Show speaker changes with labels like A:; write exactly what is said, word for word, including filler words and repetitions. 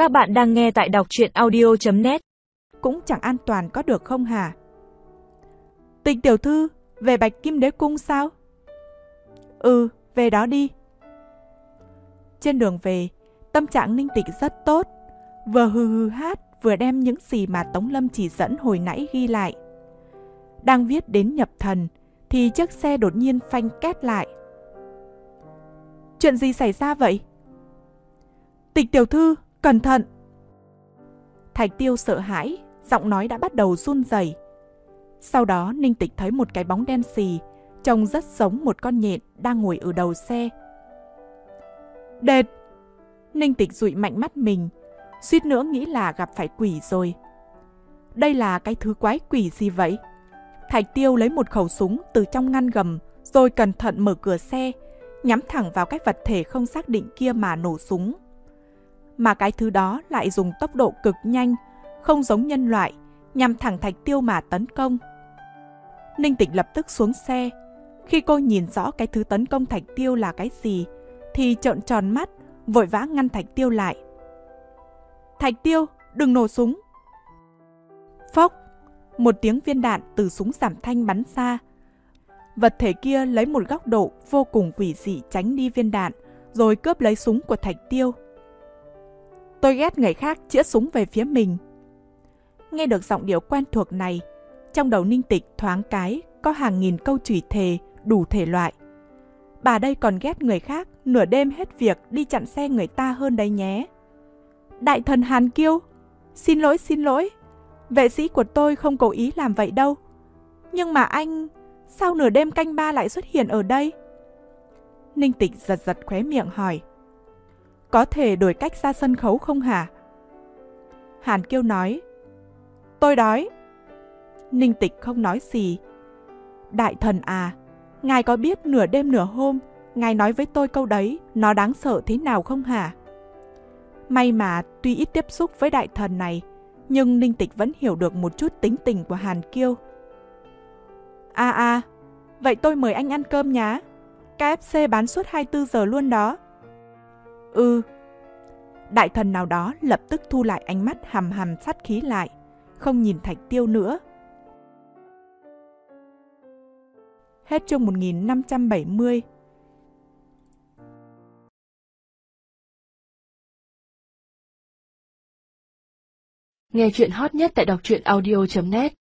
A: Các bạn đang nghe tại đọc truyện audio chấm net.
B: Cũng chẳng an toàn có được không hả? Tịch tiểu thư, về Bạch Kim Đế Cung sao? Ừ, về đó đi. Trên đường về, tâm trạng Ninh Tịch rất tốt. Vừa hừ hừ hát, vừa đem những gì mà Tống Lâm chỉ dẫn hồi nãy ghi lại. Đang viết đến nhập thần, thì chiếc xe đột nhiên phanh két lại. Chuyện gì xảy ra vậy? Tịch tiểu thư, cẩn thận! Thạch Tiêu sợ hãi, giọng nói đã bắt đầu run rẩy. Sau đó Ninh Tịch thấy một cái bóng đen xì, trông rất giống một con nhện đang ngồi ở đầu xe. Đệt! Ninh Tịch dụi mạnh mắt mình, suýt nữa nghĩ là gặp phải quỷ rồi. Đây là cái thứ quái quỷ gì vậy? Thạch Tiêu lấy một khẩu súng từ trong ngăn gầm, rồi cẩn thận mở cửa xe, nhắm thẳng vào cái vật thể không xác định kia mà nổ súng. Mà cái thứ đó lại dùng tốc độ cực nhanh, không giống nhân loại, nhằm thẳng Thạch Tiêu mà tấn công. Ninh Tịch lập tức xuống xe. Khi cô nhìn rõ cái thứ tấn công Thạch Tiêu là cái gì, thì trợn tròn mắt, vội vã ngăn Thạch Tiêu lại. Thạch Tiêu, đừng nổ súng! Phốc! Một tiếng viên đạn từ súng giảm thanh bắn ra. Vật thể kia lấy một góc độ vô cùng quỷ dị tránh đi viên đạn, rồi cướp lấy súng của Thạch Tiêu. Tôi ghét người khác chĩa súng về phía mình. Nghe được giọng điệu quen thuộc này, trong đầu Ninh Tịch thoáng cái có hàng nghìn câu chửi thề đủ thể loại. Bà đây còn ghét người khác nửa đêm hết việc đi chặn xe người ta hơn đấy nhé. Đại thần Hàn Kiêu, xin lỗi xin lỗi, vệ sĩ của tôi không cố ý làm vậy đâu. Nhưng mà anh, sao nửa đêm canh ba lại xuất hiện ở đây? Ninh Tịch giật giật khóe miệng hỏi. Có thể đổi cách ra sân khấu không hả? Hàn Kiêu nói. Tôi đói. Ninh Tịch không nói gì. Đại thần à, ngài có biết nửa đêm nửa hôm ngài nói với tôi câu đấy nó đáng sợ thế nào không hả? May mà tuy ít tiếp xúc với đại thần này, nhưng Ninh Tịch vẫn hiểu được một chút tính tình của Hàn Kiêu. À à, vậy tôi mời anh ăn cơm nhá. ca ép xê bán suốt hai mươi bốn giờ luôn đó. Ừ. Đại thần nào đó lập tức thu lại ánh mắt hằm hằm sát khí lại, không nhìn Thạch Tiêu nữa. Hết chương một nghìn năm trăm bảy mươi.
A: Nghe chuyện hot nhất tại đọc truyện audio chấm net.